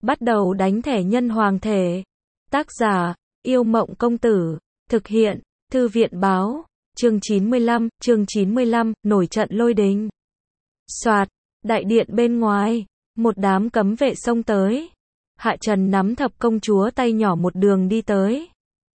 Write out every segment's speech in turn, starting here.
bắt đầu đánh thẻ nhân hoàng thể. Tác giả, Yêu Mộng Công Tử. Thực hiện, Thư viện Báo. Chương 95, nổi trận lôi đình. Soạt, đại điện bên ngoài, một đám cấm vệ xông tới. Hạ Trần nắm Thập công chúa tay nhỏ một đường đi tới.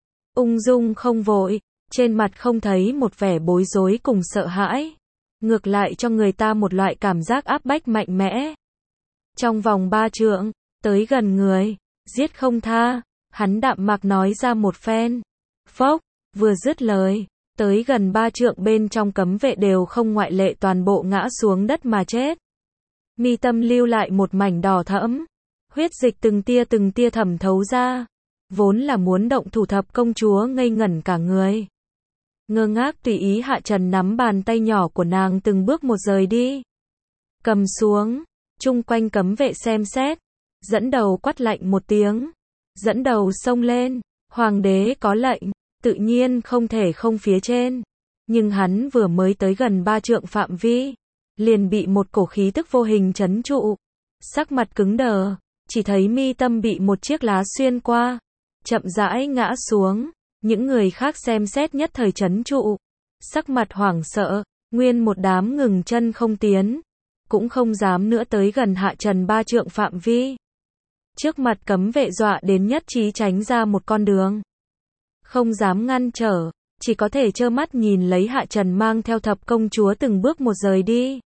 Ung dung không vội, trên mặt không thấy một vẻ bối rối cùng sợ hãi. Ngược lại cho người ta một loại cảm giác áp bách mạnh mẽ. Trong vòng 3 trượng, tới gần người, giết không tha, hắn đạm mạc nói ra một phen. Phốc, vừa dứt lời, tới gần 3 trượng bên trong cấm vệ đều không ngoại lệ toàn bộ ngã xuống đất mà chết. Mi tâm lưu lại một mảnh đỏ thẫm, huyết dịch từng tia thẩm thấu ra, vốn là muốn động thủ Thập công chúa ngây ngẩn cả người. Ngơ ngác tùy ý Hạ Trần nắm bàn tay nhỏ của nàng từng bước một rời đi. Cầm xuống, chung quanh cấm vệ xem xét, dẫn đầu quát lạnh một tiếng, dẫn đầu xông lên, hoàng đế có lệnh, tự nhiên không thể không phía trên. Nhưng hắn vừa mới tới gần 3 trượng phạm vi, liền bị một cổ khí tức vô hình trấn trụ. Sắc mặt cứng đờ, chỉ thấy mi tâm bị một chiếc lá xuyên qua, chậm rãi ngã xuống. Những người khác xem xét nhất thời trấn trụ, sắc mặt hoảng sợ, nguyên một đám ngừng chân không tiến, cũng không dám nữa tới gần Hạ Trần 3 trượng phạm vi. Trước mặt cấm vệ dọa đến nhất trí tránh ra một con đường. Không dám ngăn trở, chỉ có thể trơ mắt nhìn lấy Hạ Trần mang theo Thập công chúa từng bước một rời đi.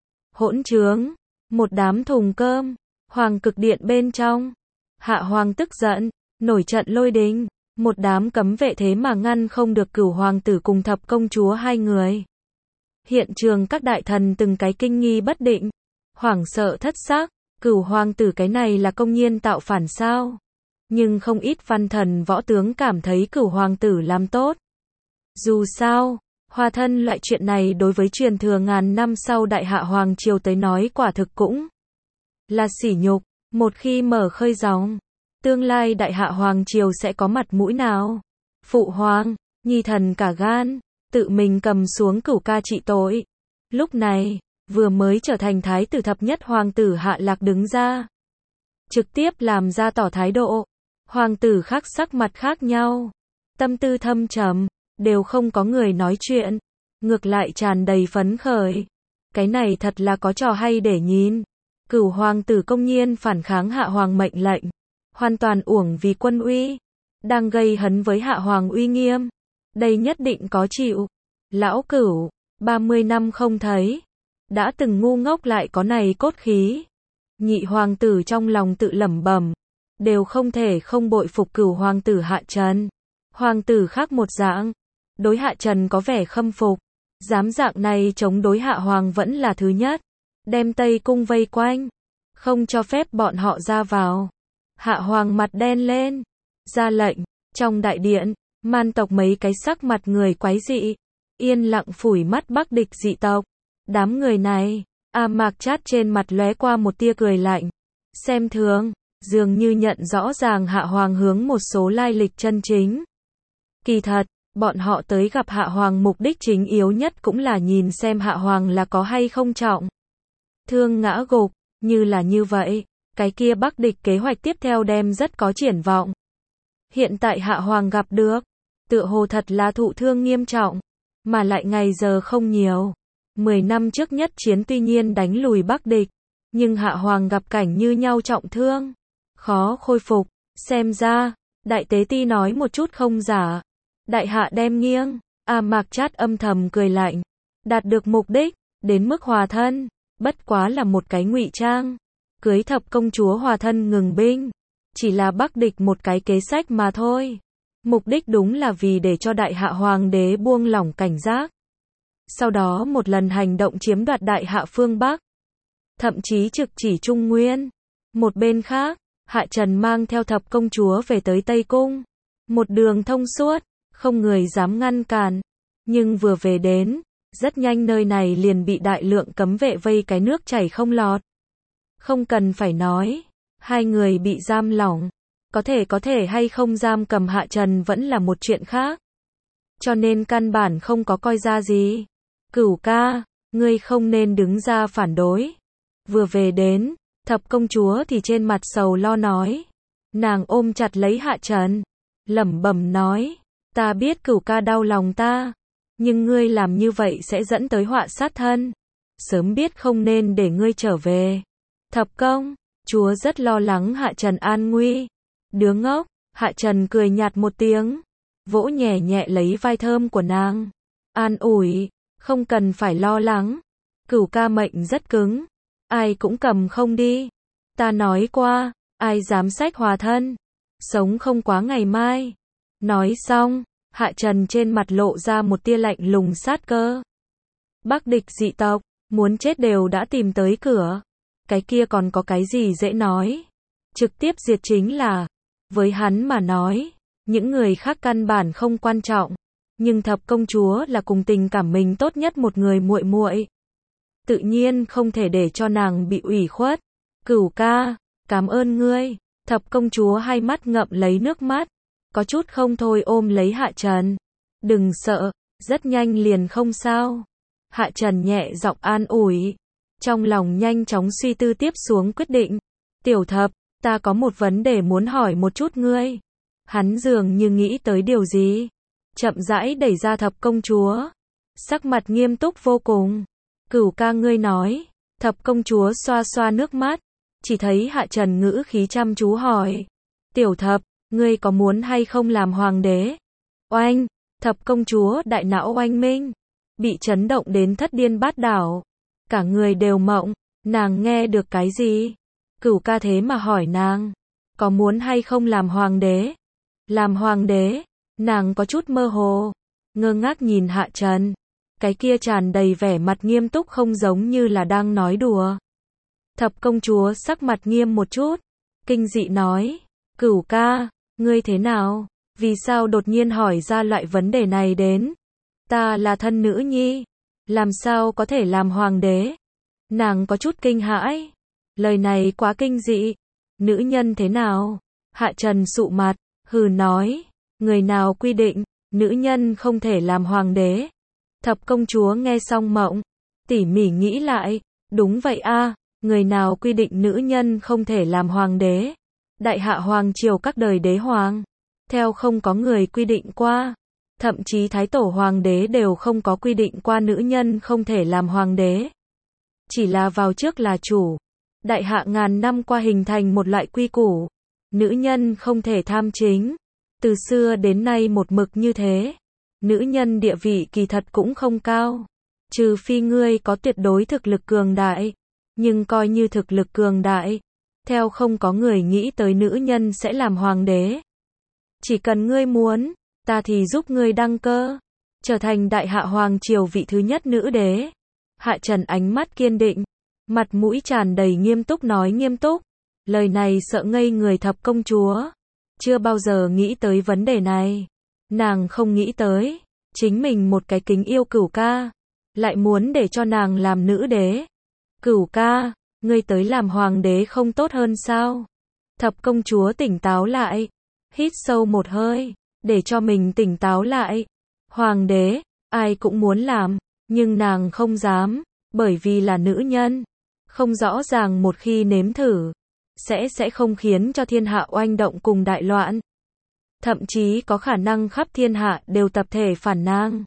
Hỗn trướng, một đám thùng cơm, hoàng cực điện bên trong. Hạ hoàng tức giận, nổi trận lôi đình. Một đám cấm vệ thế mà ngăn không được Cửu hoàng tử cùng Thập công chúa hai người. Hiện trường các đại thần từng cái kinh nghi bất định, hoảng sợ thất xác. Cửu hoàng tử cái này là công nhiên tạo phản sao? Nhưng không ít văn thần võ tướng cảm thấy Cửu hoàng tử làm tốt. Dù sao, hòa thân loại chuyện này đối với truyền thừa ngàn năm sau Đại Hạ hoàng triều tới nói quả thực cũng là sỉ nhục. Một khi mở khơi dòng, tương lai Đại Hạ hoàng triều sẽ có mặt mũi nào? Phụ hoàng, nhi thần cả gan, tự mình cầm xuống Cửu ca trị tội. Lúc này, vừa mới trở thành thái tử thập nhất hoàng tử Hạ Lạc đứng ra, trực tiếp làm ra tỏ thái độ. Hoàng tử khác sắc mặt khác nhau, tâm tư thâm trầm, đều không có người nói chuyện, ngược lại tràn đầy phấn khởi. Cái này thật là có trò hay để nhìn. Cửu hoàng tử công nhiên phản kháng Hạ hoàng mệnh lệnh, hoàn toàn uổng vì quân uy, đang gây hấn với Hạ hoàng uy nghiêm. Đây nhất định có chịu. Lão Cửu, 30 năm không thấy, đã từng ngu ngốc lại có này cốt khí. Nhị hoàng tử trong lòng tự lẩm bẩm, đều không thể không bội phục Cửu hoàng tử Hạ Trần. Hoàng tử khác một dạng, đối Hạ Trần có vẻ khâm phục, dám dạng này chống đối Hạ hoàng vẫn là thứ nhất. Đem Tây cung vây quanh, không cho phép bọn họ ra vào. Hạ hoàng mặt đen lên, ra lệnh. Trong đại điện, man tộc mấy cái sắc mặt người quái dị, yên lặng phủi mắt Bắc địch dị tộc. Đám người này, Mạc Chát trên mặt lóe qua một tia cười lạnh, xem thường, dường như nhận rõ ràng Hạ hoàng hướng một số lai lịch chân chính. Kỳ thật, bọn họ tới gặp Hạ hoàng mục đích chính yếu nhất cũng là nhìn xem Hạ hoàng là có hay không trọng thương ngã gục. Như là như vậy, cái kia Bắc địch kế hoạch tiếp theo đem rất có triển vọng. Hiện tại Hạ hoàng gặp được, tựa hồ thật là thụ thương nghiêm trọng, mà lại ngày giờ không nhiều. 10 năm trước nhất chiến tuy nhiên đánh lùi Bắc địch, nhưng Hạ hoàng gặp cảnh như nhau trọng thương, khó khôi phục. Xem ra, đại tế ti nói một chút không giả. Đại hạ đem nghiêng. Mạc Chát âm thầm cười lạnh, đạt được mục đích, đến mức hòa thân, bất quá là một cái ngụy trang. Cưới Thập công chúa hòa thân ngừng binh, chỉ là Bắc địch một cái kế sách mà thôi. Mục đích đúng là vì để cho Đại Hạ hoàng đế buông lỏng cảnh giác, sau đó một lần hành động chiếm đoạt Đại Hạ phương Bắc, thậm chí trực chỉ Trung Nguyên. Một bên khác, Hạ Trần mang theo Thập công chúa về tới Tây cung, một đường thông suốt, không người dám ngăn cản. Nhưng vừa về đến, rất nhanh nơi này liền bị đại lượng cấm vệ vây cái nước chảy không lọt. Không cần phải nói, hai người bị giam lỏng, có thể hay không giam cầm Hạ Trần vẫn là một chuyện khác. Cho nên căn bản không có coi ra gì. Cửu ca, ngươi không nên đứng ra phản đối. Vừa về đến, Thập công chúa thì trên mặt sầu lo nói. Nàng ôm chặt lấy Hạ Trần, lẩm bẩm nói, ta biết Cửu ca đau lòng ta, nhưng ngươi làm như vậy sẽ dẫn tới họa sát thân. Sớm biết không nên để ngươi trở về. Thập công chúa rất lo lắng Hạ Trần an nguy. Đứa ngốc, Hạ Trần cười nhạt một tiếng, vỗ nhẹ nhẹ lấy vai thơm của nàng, an ủi, không cần phải lo lắng. Cửu ca mệnh rất cứng, ai cũng cầm không đi. Ta nói qua, ai dám xách hòa thân, sống không quá ngày mai. Nói xong, Hạ Trần trên mặt lộ ra một tia lạnh lùng sát cơ. Bắc địch dị tộc, muốn chết đều đã tìm tới cửa. Cái kia còn có cái gì dễ nói. Trực tiếp diệt chính là, với hắn mà nói, những người khác căn bản không quan trọng. Nhưng thập công chúa là cùng tình cảm mình tốt nhất một người muội muội, tự nhiên không thể để cho nàng bị ủy khuất. Cửu ca, cảm ơn ngươi. Thập công chúa hai mắt ngậm lấy nước mắt, có chút không thôi ôm lấy Hạ Trần. Đừng sợ, rất nhanh liền không sao. Hạ Trần nhẹ giọng an ủi, trong lòng nhanh chóng suy tư tiếp xuống quyết định. Tiểu thập, ta có một vấn đề muốn hỏi một chút ngươi. Hắn dường như nghĩ tới điều gì, chậm rãi đẩy ra thập công chúa, sắc mặt nghiêm túc vô cùng. Cửu ca ngươi nói. Thập công chúa xoa xoa nước mắt, chỉ thấy Hạ Trần ngữ khí chăm chú hỏi. Tiểu thập, ngươi có muốn hay không làm hoàng đế? Oanh, thập công chúa đại não oanh minh, bị chấn động đến thất điên bát đảo. Cả người đều mộng, nàng nghe được cái gì? Cửu ca thế mà hỏi nàng, có muốn hay không làm hoàng đế? Làm hoàng đế? Nàng có chút mơ hồ, ngơ ngác nhìn Hạ Trần. Cái kia tràn đầy vẻ mặt nghiêm túc không giống như là đang nói đùa. Thập công chúa sắc mặt nghiêm một chút, kinh dị nói, Cửu ca, ngươi thế nào? Vì sao đột nhiên hỏi ra loại vấn đề này đến? Ta là thân nữ nhi, làm sao có thể làm hoàng đế? Nàng có chút kinh hãi, lời này quá kinh dị. Nữ nhân thế nào? Hạ Trần sụ mặt, hừ nói, người nào quy định, nữ nhân không thể làm hoàng đế? Thập công chúa nghe xong mộng, tỉ mỉ nghĩ lại, đúng vậy a, người nào quy định nữ nhân không thể làm hoàng đế? Đại hạ hoàng triều các đời đế hoàng, theo không có người quy định qua, thậm chí thái tổ hoàng đế đều không có quy định qua nữ nhân không thể làm hoàng đế. Chỉ là vào trước là chủ. Đại hạ ngàn năm qua hình thành một loại quy củ, nữ nhân không thể tham chính, từ xưa đến nay một mực như thế. Nữ nhân địa vị kỳ thật cũng không cao, trừ phi ngươi có tuyệt đối thực lực cường đại, nhưng coi như thực lực cường đại, theo không có người nghĩ tới nữ nhân sẽ làm hoàng đế. Chỉ cần ngươi muốn, ta thì giúp ngươi đăng cơ, trở thành đại hạ hoàng triều vị thứ nhất nữ đế. Hạ Trần ánh mắt kiên định, mặt mũi tràn đầy nghiêm túc nói nghiêm túc, lời này sợ ngây người thập công chúa, chưa bao giờ nghĩ tới vấn đề này. Nàng không nghĩ tới, chính mình một cái kính yêu Cửu ca, lại muốn để cho nàng làm nữ đế. Cửu ca, ngươi tới làm hoàng đế không tốt hơn sao? Thập công chúa tỉnh táo lại, hít sâu một hơi, để cho mình tỉnh táo lại. Hoàng đế, ai cũng muốn làm, nhưng nàng không dám, bởi vì là nữ nhân. Không rõ ràng một khi nếm thử, sẽ không khiến cho thiên hạ oanh động cùng đại loạn. Thậm chí có khả năng khắp thiên hạ đều tập thể phản nàng.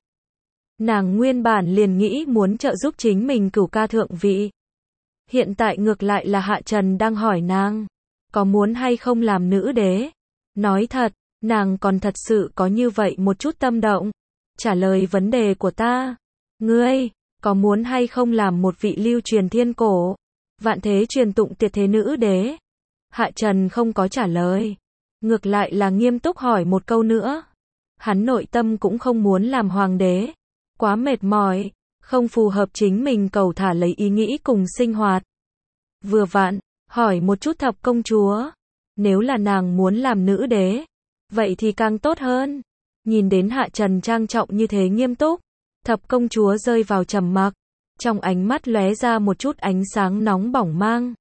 Nàng nguyên bản liền nghĩ muốn trợ giúp chính mình Cửu ca thượng vị. Hiện tại ngược lại là Hạ Trần đang hỏi nàng, có muốn hay không làm nữ đế? Nói thật, nàng còn thật sự có như vậy một chút tâm động. Trả lời vấn đề của ta, ngươi, có muốn hay không làm một vị lưu truyền thiên cổ, vạn thế truyền tụng tuyệt thế nữ đế? Hạ Trần không có trả lời, ngược lại là nghiêm túc hỏi một câu nữa. Hắn nội tâm cũng không muốn làm hoàng đế, quá mệt mỏi, không phù hợp chính mình cầu thả lấy ý nghĩ cùng sinh hoạt. Vừa vặn, hỏi một chút thập công chúa, nếu là nàng muốn làm nữ đế, vậy thì càng tốt hơn. Nhìn đến Hạ Trần trang trọng như thế nghiêm túc, thập công chúa rơi vào trầm mặc, trong ánh mắt lóe ra một chút ánh sáng nóng bỏng mang.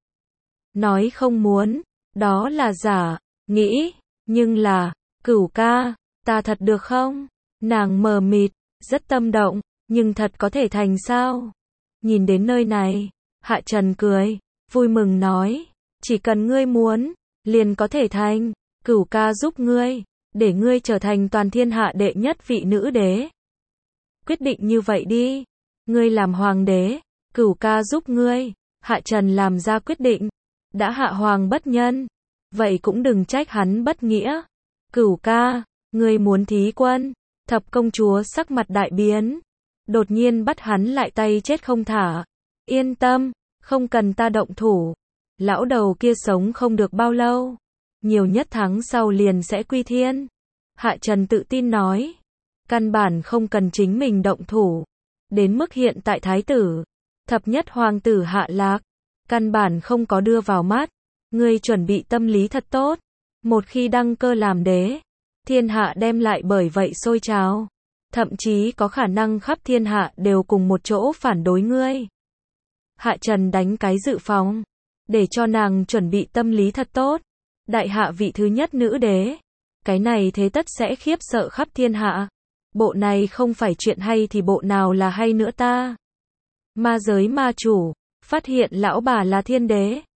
Nói không muốn, đó là giả, nghĩ, nhưng là, Cửu ca, ta thật được không? Nàng mờ mịt, rất tâm động, nhưng thật có thể thành sao? Nhìn đến nơi này, Hạ Trần cười, vui mừng nói, Chỉ cần ngươi muốn, liền có thể thành. Cửu ca giúp ngươi, để ngươi trở thành toàn thiên hạ đệ nhất vị nữ đế. Quyết định như vậy đi. Ngươi làm hoàng đế, Cửu ca giúp ngươi. Hạ Trần làm ra quyết định. Đã hạ hoàng bất nhân, vậy cũng đừng trách hắn bất nghĩa. Cửu ca, ngươi muốn thí quân. Thập công chúa sắc mặt đại biến. Đột nhiên bắt hắn lại tay chết không thả. Yên tâm, không cần ta động thủ. Lão đầu kia sống không được bao lâu. Nhiều nhất tháng sau liền sẽ quy thiên. Hạ Trần tự tin nói. Căn bản không cần chính mình động thủ. Đến mức hiện tại thái tử, thập nhất hoàng tử Hạ Lạc, căn bản không có đưa vào mắt. Ngươi chuẩn bị tâm lý thật tốt. Một khi đăng cơ làm đế, thiên hạ đem lại bởi vậy sôi trào. Thậm chí có khả năng khắp thiên hạ đều cùng một chỗ phản đối ngươi. Hạ Trần đánh cái dự phòng, để cho nàng chuẩn bị tâm lý thật tốt. Đại hạ vị thứ nhất nữ đế. Cái này thế tất sẽ khiếp sợ khắp thiên hạ. Bộ này không phải chuyện hay thì bộ nào là hay nữa ta. Ma giới ma chủ, phát hiện lão bà là thiên đế.